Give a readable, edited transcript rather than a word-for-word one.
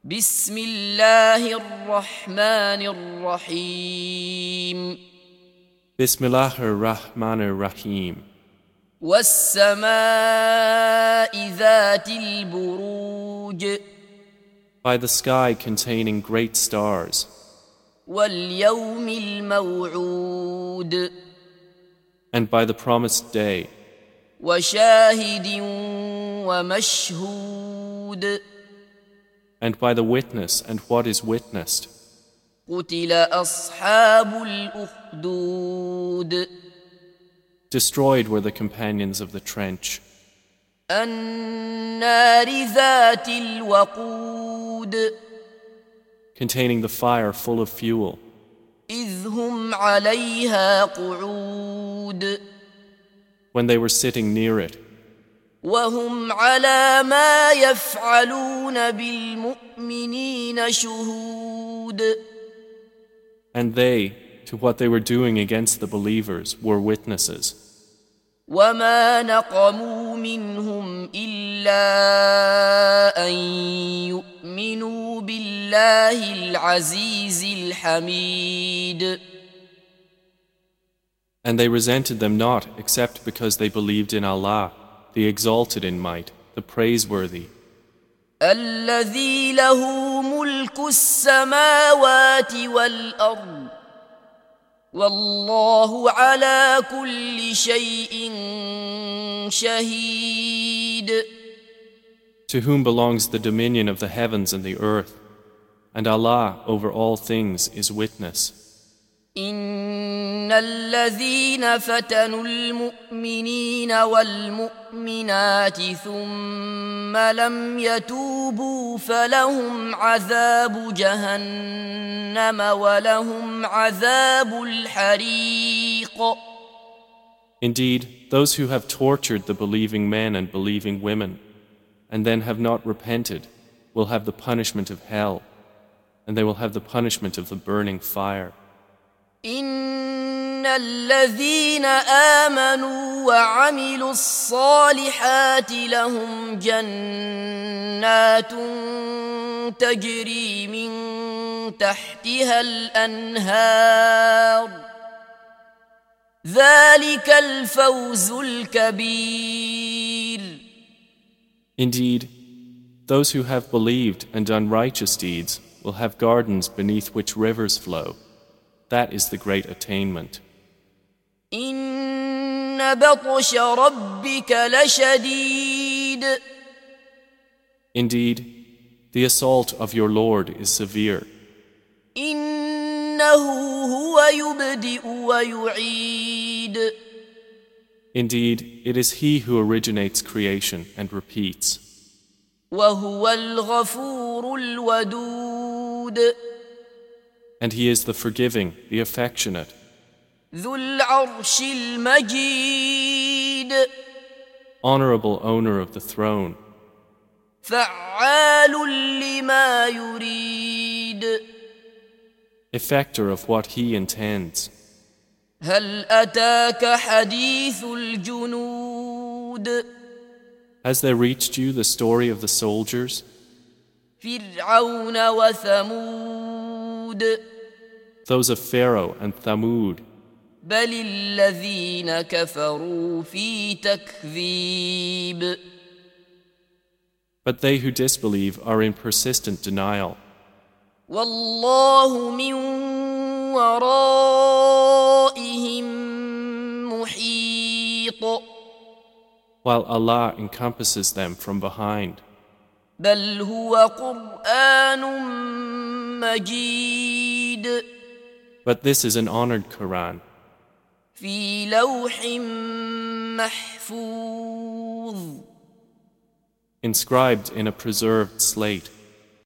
بسم الله الرحمن الرحيم Bismillah ar-Rahman ar-Rahim. والسماء ذات البروج By the sky containing great stars, واليوم الموعود and by the promised day, وشاهد ومشهود and by the witness and what is witnessed. قتل أصحاب الأخدود Destroyed were the companions of the trench, النار ذات الوقود containing the fire full of fuel, إذ هم عليها قعود when they were sitting near it, وهم على ما يفعلون بالمؤمنين شهود and they, to what they were doing against the believers, were witnesses. وما نقموا منهم إلا أن يؤمنوا بالله العزيز الحميد And they resented them not except because they believed in Allah, the exalted in might, the praiseworthy, الذي له ملك السماوات والأرض والله على كل شيء شهيد to whom belongs the dominion of the heavens and the earth, and Allah over all things is witness. إن الذين فتنوا المؤمنين والمؤمنات ثم لم يتوبوا فلهم عذاب جهنم ولهم عذاب الحريق. Indeed, those who have tortured the believing men and believing women, and then have not repented, will have the punishment of hell, and they will have the punishment of the burning fire. إن الذين آمنوا وعملوا الصالحات لهم جنات تجري من تحتها الأنهار ذلك الفوز الكبير. Indeed, those who have believed and done righteous deeds will have gardens beneath which rivers flow. That is the great attainment. إن بطش ربك لشديد. Indeed, the assault of your Lord is severe. إنه هو يبدئ ويعيد. Indeed, it is He who originates creation and repeats. وهو الغفور الودود. And He is the forgiving, the affectionate, ذو العرش المجيد. honorable owner of the throne, فعال لما يريد. effector of what He intends. هل أتاك حديث الجنود. Has there reached you the story of the soldiers? فرعون وثمود. Those of Pharaoh and Thamud. بل الذين كفروا في تكذيب. But they who disbelieve are in persistent denial. والله من ورائهم محيط. While Allah encompasses them from behind. بل هو قرآن مجيد. But this is an honored Quran, في لوح محفوظ. inscribed in a preserved slate.